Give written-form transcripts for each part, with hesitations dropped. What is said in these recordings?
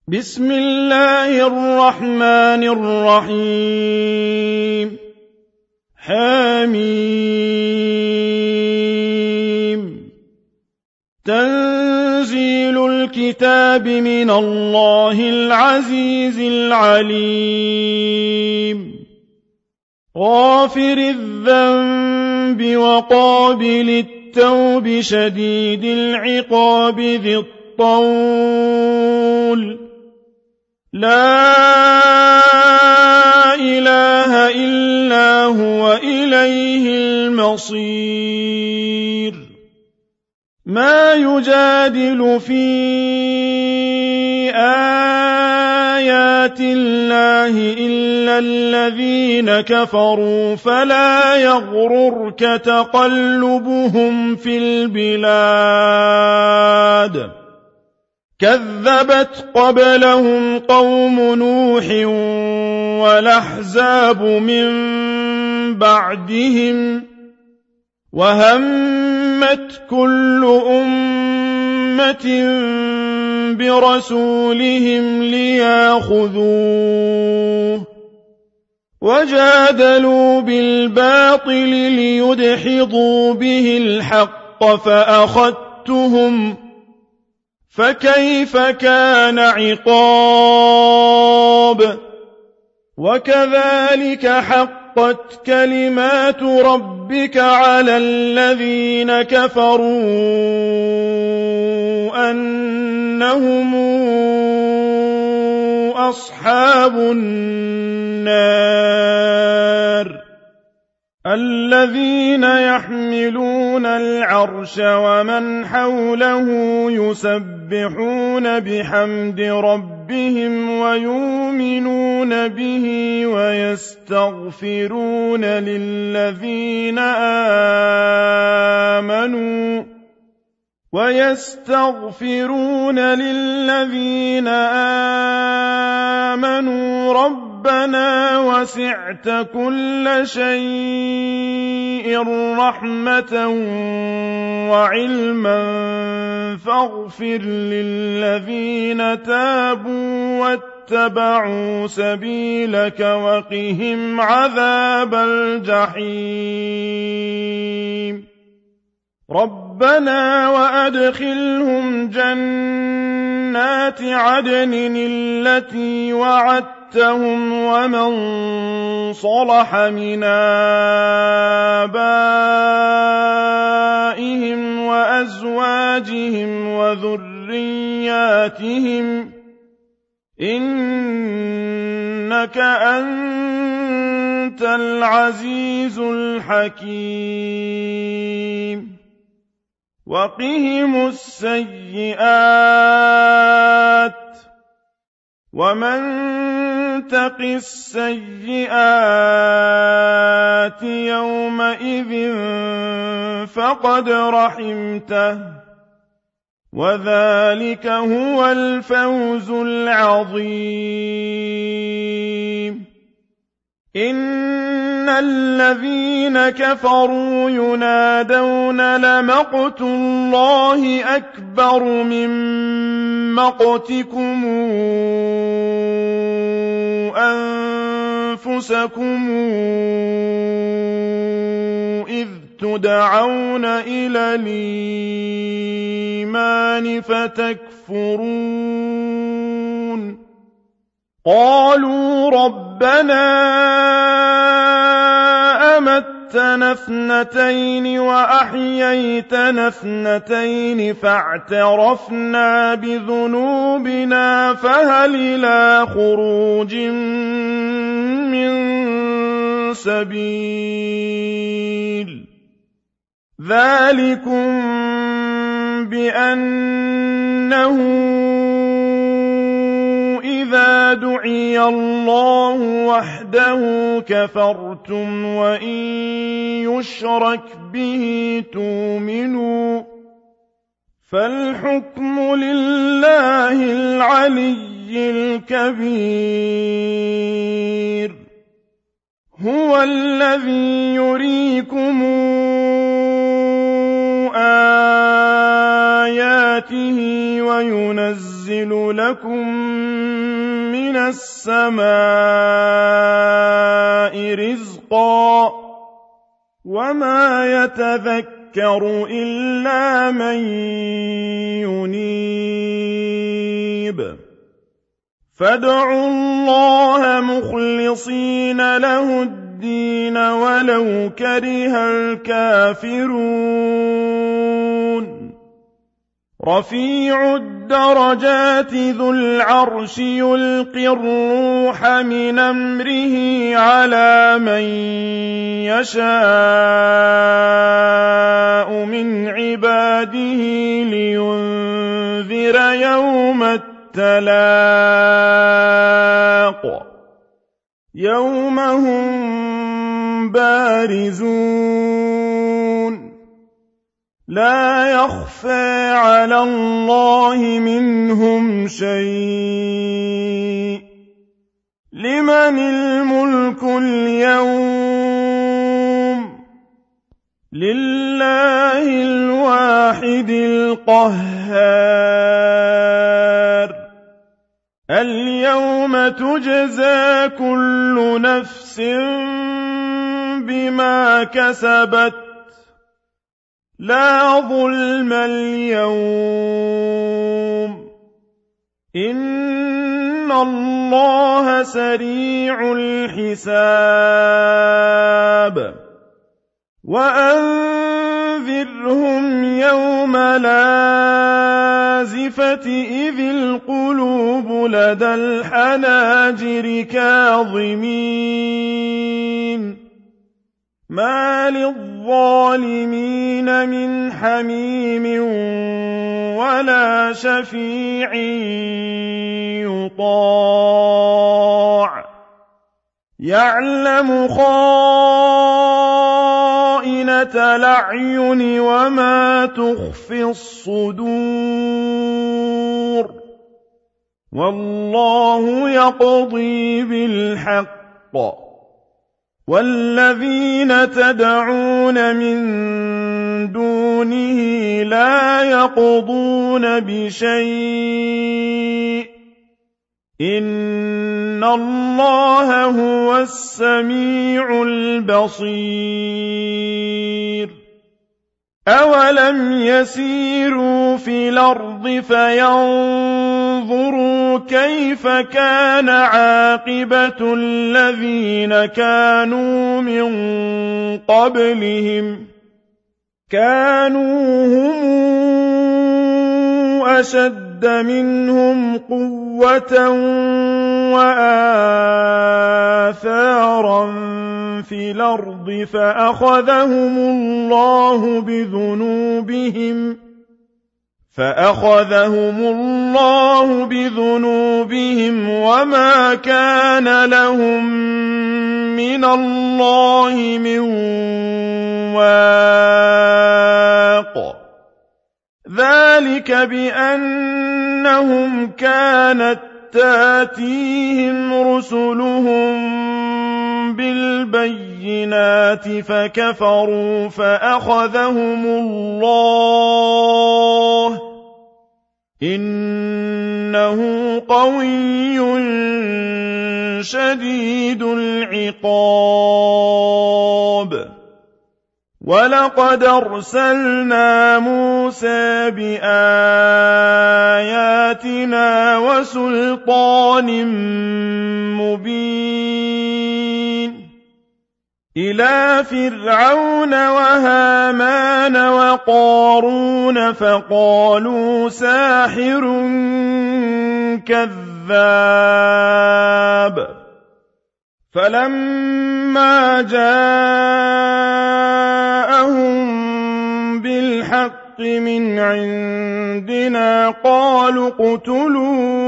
بسم الله الرحمن الرحيم حميم تنزيل الكتاب من الله العزيز العليم غافر الذنب وقابل التوب شديد العقاب ذي الطول لا إله إلا هو إليه المصير ما يجادل في آيات الله إلا الذين كفروا فلا يغررك تقلبهم في البلاد كذبت قبلهم قوم نوح والأحزاب من بعدهم وهمت كل أمة برسولهم ليأخذوه وجادلوا بالباطل ليدحضوا به الحق فأخذتهم فكيف كان عقاب وكذلك حقت كلمات ربك على الذين كفروا أنهم أصحاب النار الذين يحملون العرش ومن حوله يسبحون بحمد ربهم ويؤمنون به ويستغفرون للذين آمنوا ربنا وسعت كل شيء رحمة وعلما فاغفر للذين تابوا واتبعوا سبيلك وقهم عذاب الجحيم ربنا وأدخلهم جنات عدن التي وعدتهم ومن صلح من آبائهم وأزواجهم وذرياتهم إنك أنت العزيز الحكيم وقهم السيئات ومن تق السيئات يومئذ فقد رحمته وذلك هو الفوز العظيم إن الذين كفروا ينادون لمقت الله أكبر من مقتكم أنفسكم إذ تدعون إلى الإيمان فتكفرون قالوا ربنا أمتنا اثنتين وأحييتنا اثنتين فاعترفنا بذنوبنا فهل إلى خروج من سبيل ذلكم بأنه إذا دعي الله وحده كفرتم وإن يشرك به تؤمنوا فالحكم لله العلي الكبير هو الذي يريكم آياته وينزل لكم من السماء رزقا وما يتذكر إلا من ينيب فادعوا الله مخلصين له الدين ولو كره الكافرون رفيع الدرجات ذو العرش يلقي الروح من أمره على من يشاء من عباده لينذر يوم التلاق يوم هم بارزون لا يخفى على الله منهم شيء لمن الملك اليوم لله الواحد القهار اليوم تجزى كل نفس بما كسبت لا ظلم اليوم إن الله سريع الحساب وأنذرهم يوم لازفة إذ القلوب لدى الحناجر كاظمين ما للظالمين من حميم ولا شفيع يطاع يعلم خائنة الأعين وما تخفي الصدور والله يقضي بالحق والذين تدعون من دونه لا يقضون بشيء إن الله هو السميع البصير أولم يسيروا في الأرض فينظروا كيف كان عاقبة الذين كانوا من قبلهم كانوا هم أشد منهم قوة وآثارا في الأرض فأخذهم الله بذنوبهم وما كان لهم من الله من واق ذلك بأنهم كانت تاتيهم رسلهم بالبينات فكفروا فأخذهم الله إنه قوي شديد العقاب ولقد أرسلنا موسى بآياتنا وسلطان مبين إلى فرعون وهامان وقارون فقالوا ساحر كذاب فلما جاءهم بالحق من عندنا قالوا اقتلوا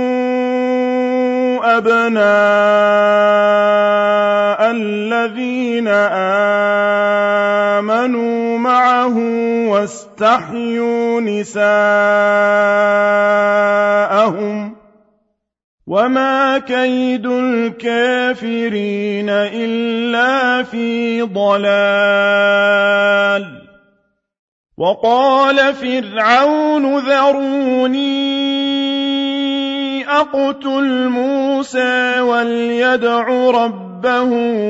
أبناء الذين آمنوا معه واستحيوا نساءهم وما كيد الكافرين إلا في ضلال وقال فرعون ذروني أقتل موسى وليدع ربه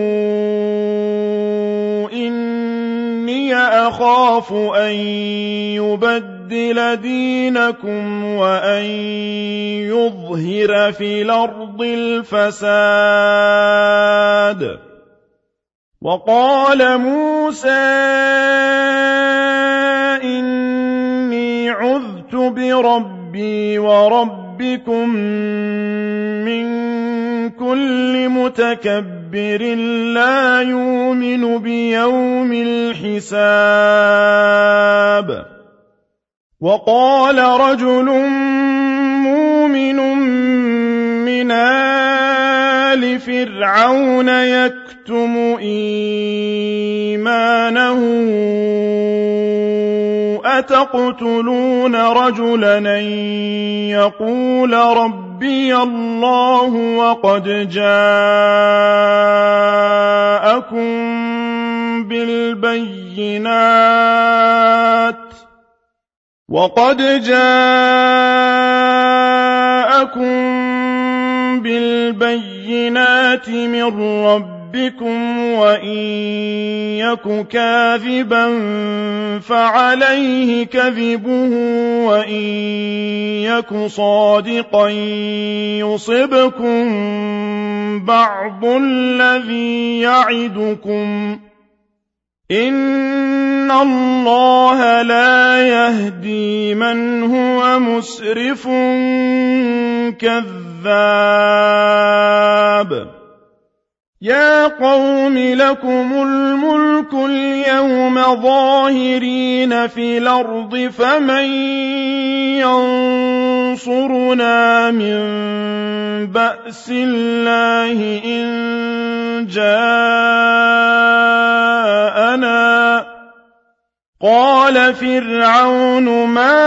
إني أخاف أن يبدل دينكم وأن يظهر في الأرض الفساد. وقال موسى إني عذت بربي وربكم من كل متكبر لا يؤمن بيوم الحساب. وقال رجل مؤمن من آل فرعون يكتم إيمانه أتقتلون رجلا أن يقول ربي الله وقد جاءكم بالبينات من ربكم وإن يك كاذبا فعليه كذبه وإن يك صادقا يصبكم بعض الذي يعدكم إن الله لا يهدي من هو مسرف كذاب. يا قوم لكم الملك اليوم ظاهرين في الأرض فمن ينصرنا من بأس الله إن جاءنا. قال فرعون ما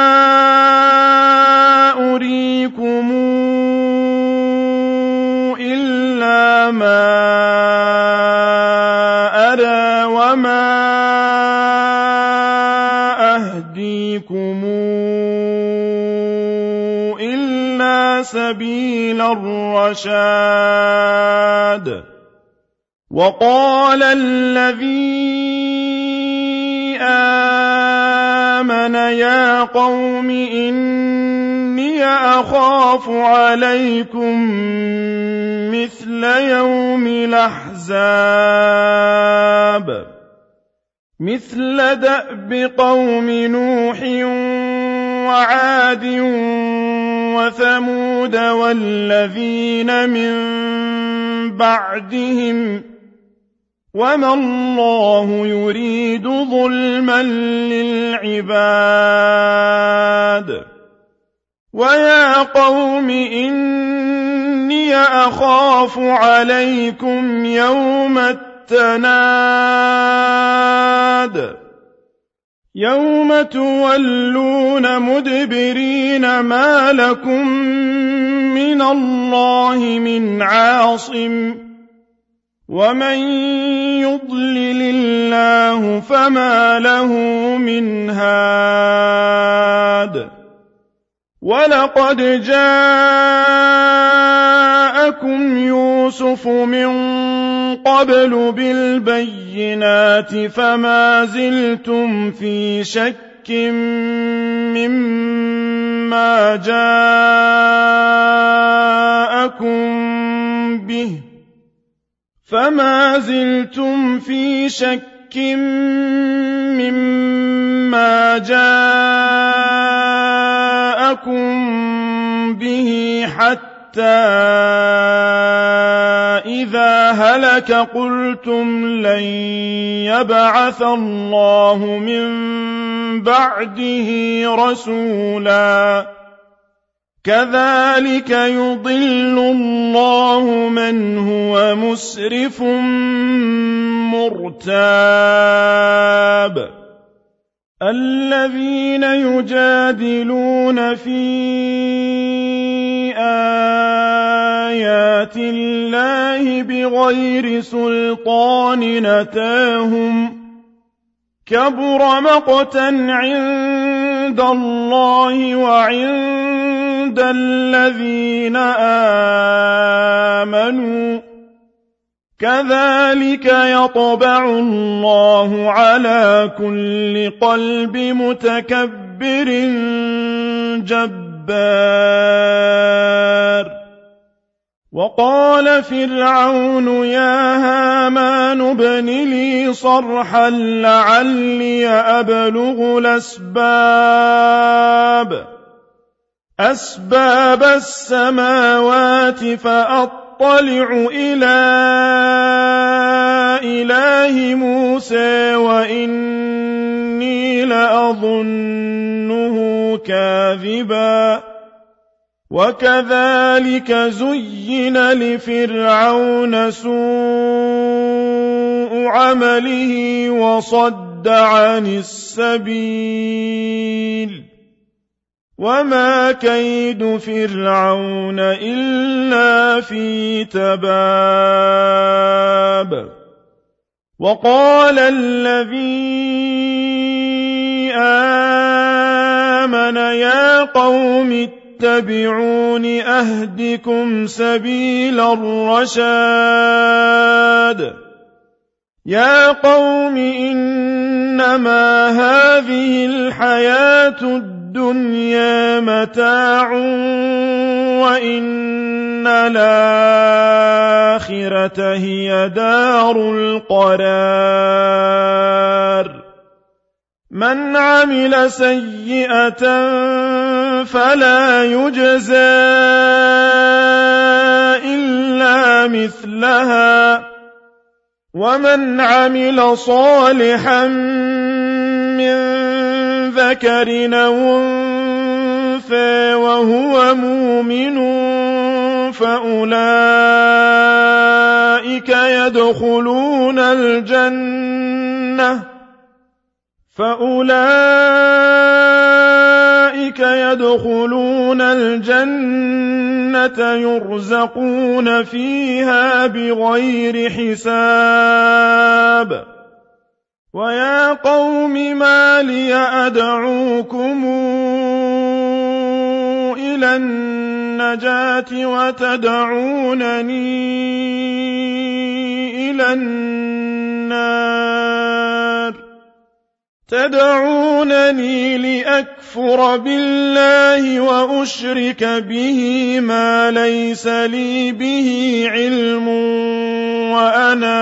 أريكم إلا ما أرى وما أهديكم إلا سبيل الرشاد. وقال الذي آمن يا قوم إني أخاف عليكم مثل يوم الأحزاب مثل دأب قوم نوح وعاد وثمود والذين من بعدهم وما الله يريد ظلما للعباد. ويا قوم إني أخاف عليكم يوم التناد يوم تولون مدبرين ما لكم من الله من عاصم ومن يضلل الله فما له من هاد. ولقد جاءكم يوسف من قبل بالبينات فما زلتم في شك مما جاءكم به حتى إذا هلك قلتم لن يبعث الله من بعده رسولا كذلك يضل الله من هو مسرف مرتاب. الذين يجادلون في آيات الله بغير سلطان أتاهم كبر مقتا عند الله وعند الذين آمنوا كذلك يطبع الله على كل قلب متكبر جبار وقال فرعون يا هامان ابن لي صرحا لعلي أبلغ أسباب السماوات فأطلع إلى إله موسى وإني لأظنه كاذبا وكذلك زين لفرعون سوء عمله وصد عن السبيل وما كيد فرعون إلا في تباب وقال الذي آمن يا قوم اتبعون أهدكم سبيل الرشاد يا قوم إنما هذه الحياة الدنيا متاع وإن الآخرة هي دار القرار من عمل سيئة فلا يجزى إلا مثلها ومن عمل صالحا من ذكر أو أنثى وهو مؤمن فأولئك يدخلون الجنة يرزقون فيها بغير حساب ويا قوم ما لي أدعوكم إلى النجاة وتدعونني إلى النار تدعونني لأكفر بالله وأشرك به ما ليس لي به علم وأنا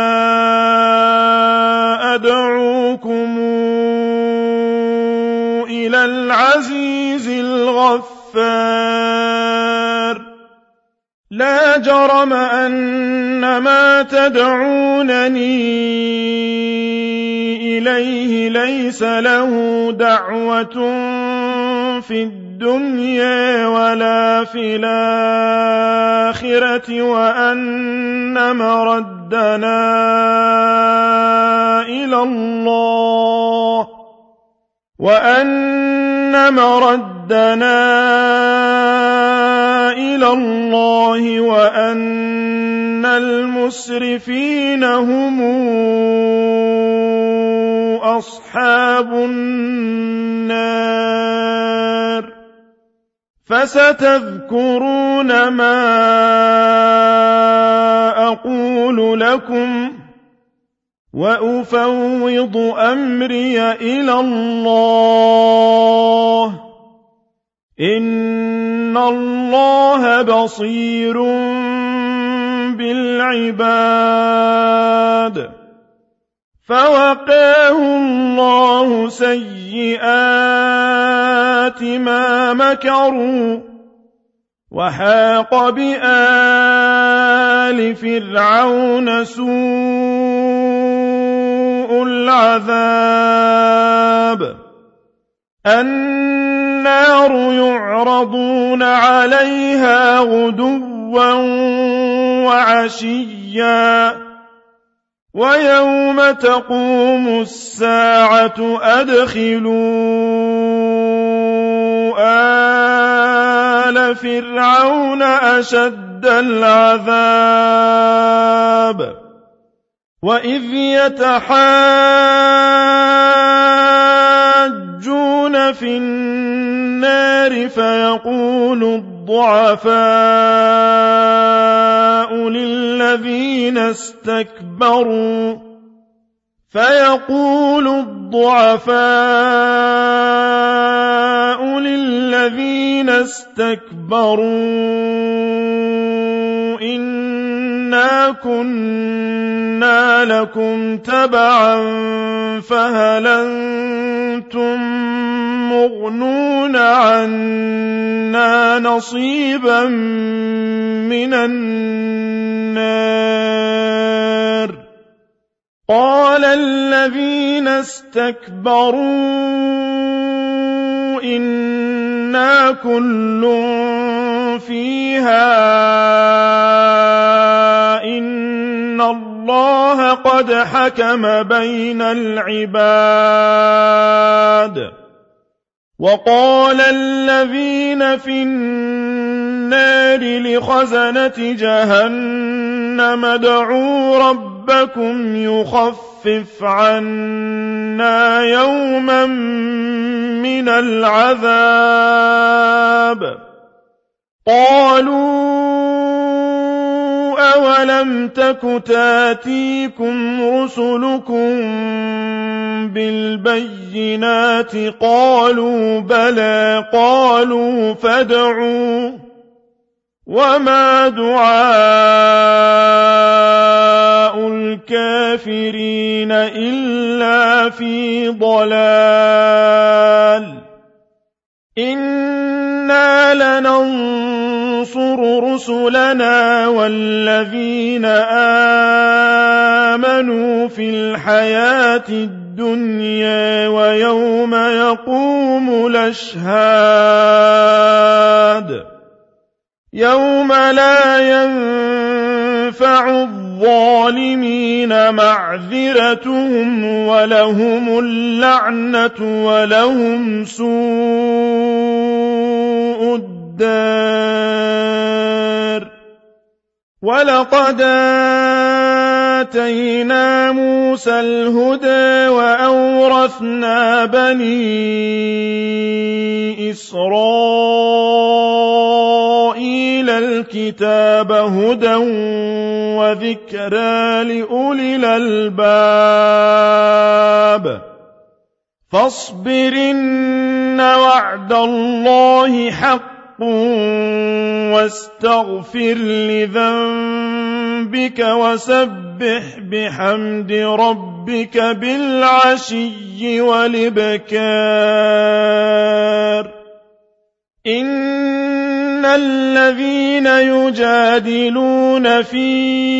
أدعوكم إلى العزيز الغفار لا جرم أن ما تدعونني إليه ليس له دعوة في الدنيا ولا في الآخرة وأن مردنا إلى الله وأن المسرفين هم أصحاب النار فستذكرون ما أقول لكم وأفوض أمري إلى الله إن الله بصير بالعباد فوقاه الله سيئات ما مكروا وحاق بآل فرعون سوء العذاب النار يعرضون عليها غدوا وعشيا ويوم تقوم الساعة أدخلوا آل فرعون أشد العذاب وإذ يتحاجون في النار فيقول الضعفاء للذين استكبروا إنا كنا لكم تبعا فهل أنتم مغنون عنا نصيبا من النار قال الذين استكبروا إنا كل فيها إن الله قد حكم بين العباد وقال الذين في النار لخزنة جهنم ادعوا ربكم يخفف عنا يوما من العذاب قالوا أولم تك تاتيكم رسلكم بالبينات قالوا بلى قالوا فادعوا وما دعاء الكافرين إلا في ضلال إنا لننصر رسلنا والذين آمنوا في الحياة الدنيا ويوم يقوم الأشهاد يوم لا ينفع الظالمين معذرتهم ولهم اللعنة ولهم سوء الدار ولقد آتينا موسى الهدى وأورثنا بني إسرائيل الكتاب هدى وذكرى لأولي الألباب فاصبر إن وعد الله حق واستغفر لذنبك وسبح بحمد ربك بالعشي والإبكار إن الذين يجادلون في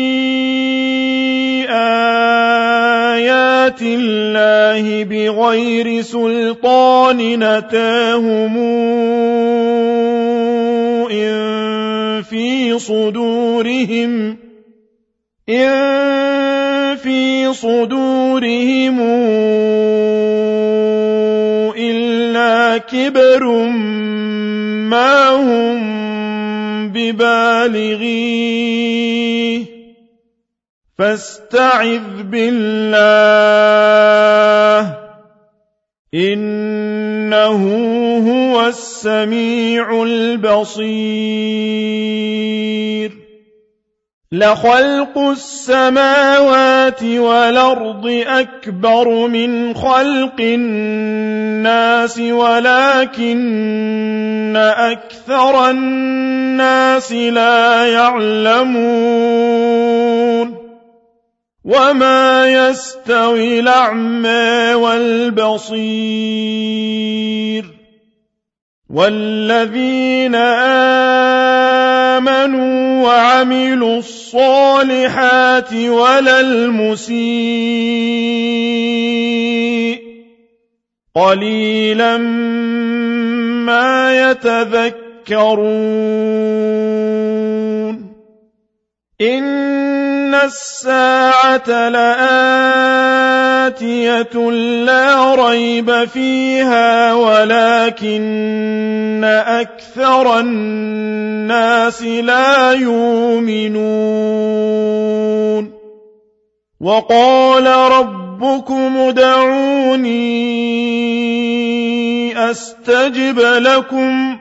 آيات الله بغير سلطان أتاهم إن في صدورهم إلا كبر ما هم ببالغيه فاستعذ بالله إنه هو السميع البصير لخلق السماوات والأرض أكبر من خلق الناس ولكن أكثر الناس لا يعلمون وما يستوي الأعمى والبصير والذين آمنوا وعملوا الصالحات ولا المسيء قليلا ما يتذكرون إن الساعة لآتية لا ريب فيها ولكن أكثر الناس لا يؤمنون وقال ربكم ادعوني أستجب لكم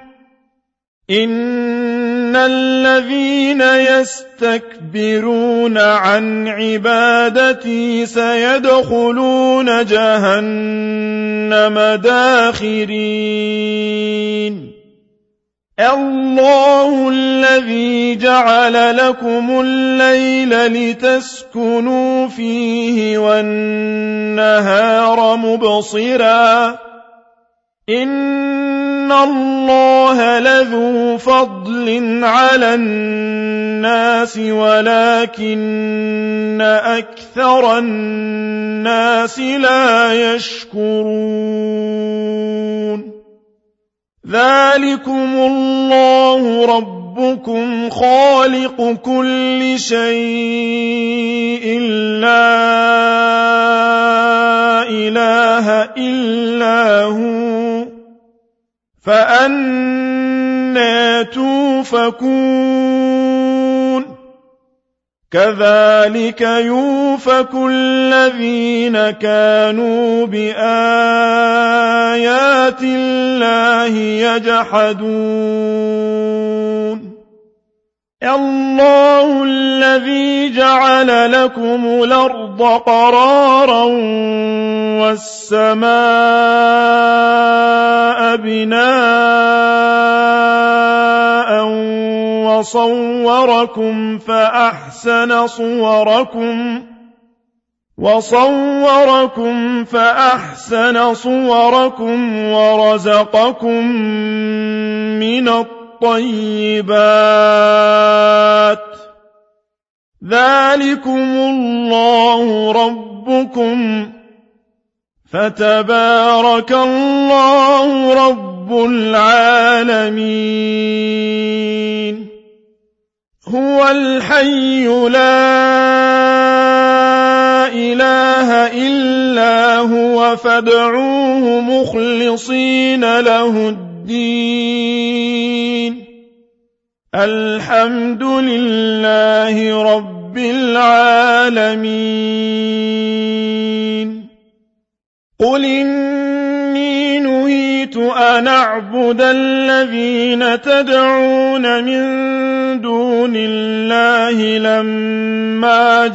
إن الذين يستكبرون عن عبادتي سيدخلون جهنم داخرين الله الذي جعل لكم الليل لتسكنوا فيه والنهار مبصرا إن الله لذو فضل على الناس ولكن أكثر الناس لا يشكرون ذلكم الله ربكم خالق كل شيء لا إله إلا هو فأنى توفكون كذلك يوفك الذين كانوا بآيات الله يجحدون الله الذي جعل لكم الأرض قرارا والسماء بناء وصوركم فأحسن صوركم ورزقكم من الطيبات ذلكم الله ربكم فتبارك الله رب العالمين هو الحي لا إله إلا هو فادعوه مخلصين له الدين الحمد لله رب العالمين قل إني نهيت أن أعبد الذين تدعون من دون الله لما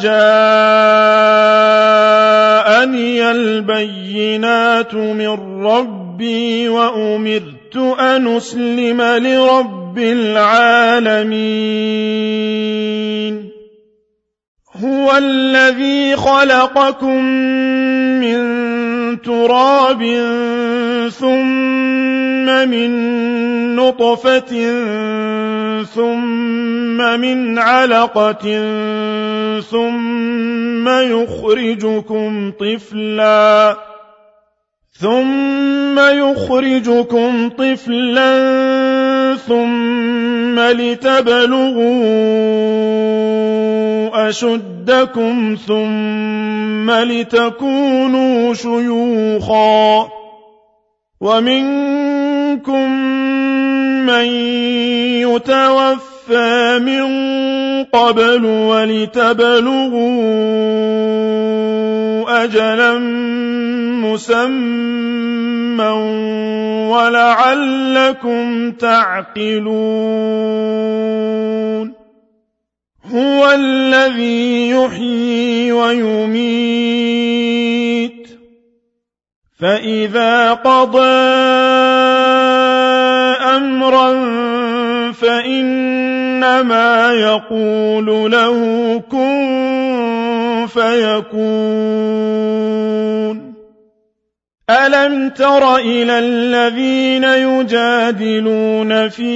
جاءني البينات من ربي وأمرت أن أسلم لرب العالمين هو الذي خلقكم من تراب ثم من نطفة ثم من علقة ثم يخرجكم طفلا ثم لتبلغوا أشدكم ثم لتكونوا شيوخا ومنكم من يتوفى من قبل ولتبلغوا أجلا مسمى ولعلكم تعقلون هو الذي يحيي ويميت فإذا قضى أمرا فإنما يقول له كن فيكون ألم تر إلى الذين يجادلون في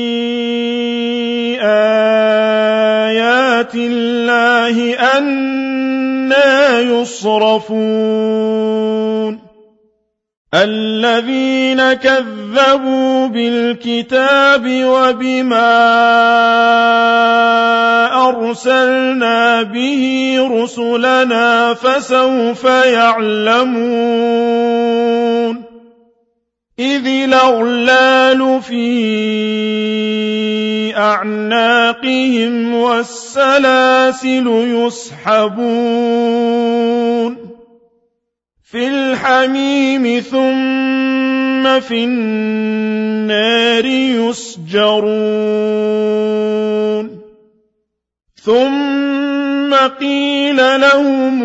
آيات الله أنى يصرفون الذين كذبوا بالكتاب وبما أرسلنا به رسلنا فسوف يعلمون إذ الأغلال في بأعناقهم والسلاسل يسحبون في الحميم ثم في النار يسجرون ثم قيل لهم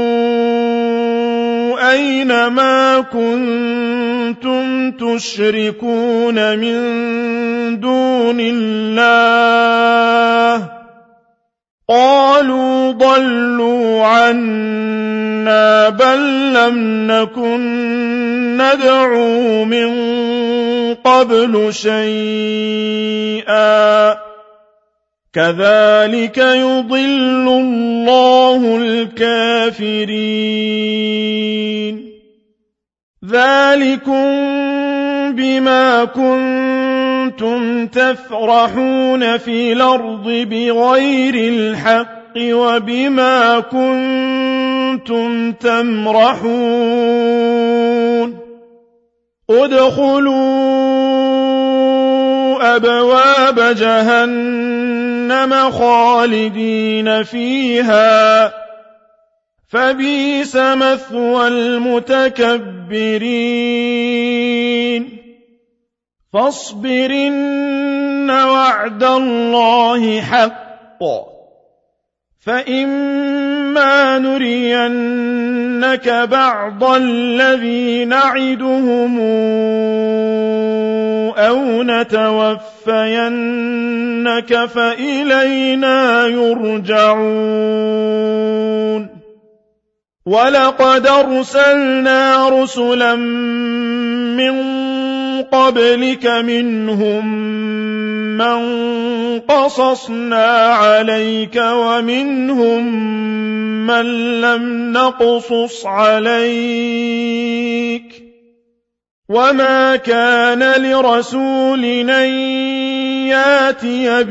أين ما كنتم تشركون من دون الله قالوا ضلوا عنا بل لم نكن ندعو من قبل شيئا كذلك يضل الله الكافرين ذلكم بما كنتم تفرحون في الأرض بغير الحق وبما كنتم تمرحون ادخلوا أبواب جهنم خالدين فيها فبئس مثوى المتكبرين فاصبر إن وعد الله حق فإما نرينك بعض الذي نعدهم أو نتوفينك فإلينا يرجعون ولقد أرسلنا رسلا من قبلك منهم من قصصنا عليك ومنهم من لم نقصص عليك وما كان لرسول أن ياتي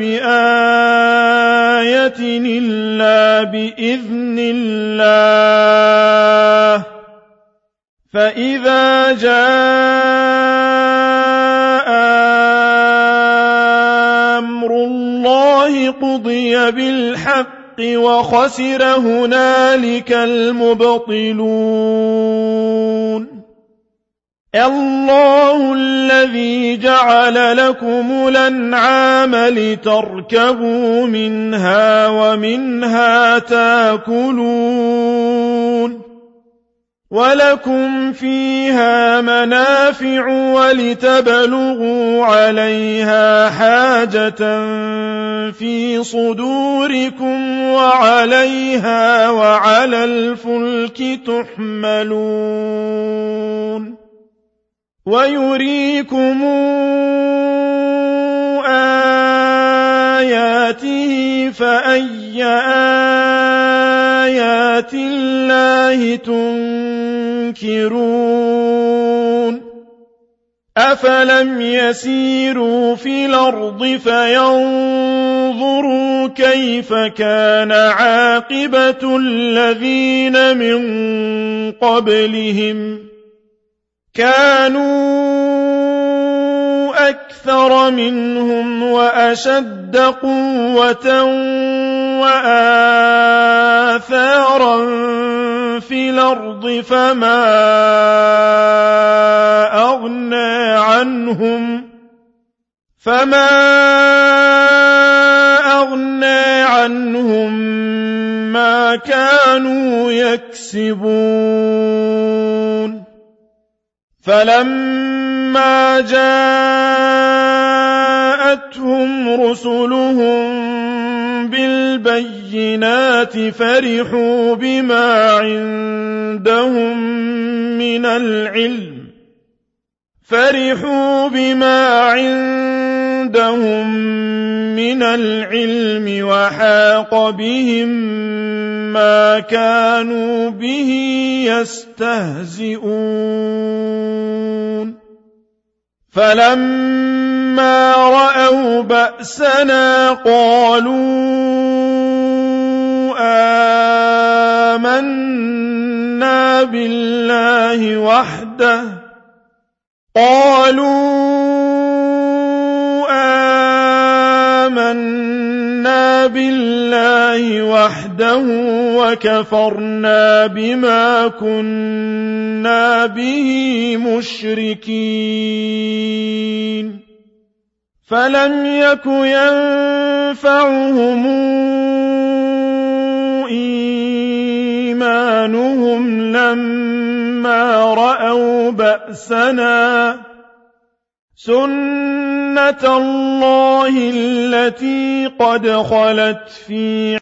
بآية إلا بإذن الله فإذا جاء أمر الله قضي بالحق وخسر هنالك المبطلون الله الذي جعل لكم الأنعام لتركبوا منها ومنها تاكلون ولكم فيها منافع ولتبلغوا عليها حاجة في صدوركم وعليها وعلى الفلك تحملون ويريكم آياته فأي آيات الله تنكرون أفلم يسيروا في الأرض فينظروا كيف كان عاقبة الذين من قبلهم كانوا أكثر منهم وأشد قوة وآثارا في الأرض فما أغنى عنهم ما كانوا يكسبون فلما جاءتهم رسلهم بالبينات فرحوا بما عندهم من العلم وحاق بهم ما كانوا به يستهزئون فلما رأوا بأسنا قالوا آمنا بالله آمنا بالله وحده وكفرنا بما كنا به مشركين فلم يك ينفعهم إيمانهم لما رأوا بأسنا سنة الله التي قد خلت في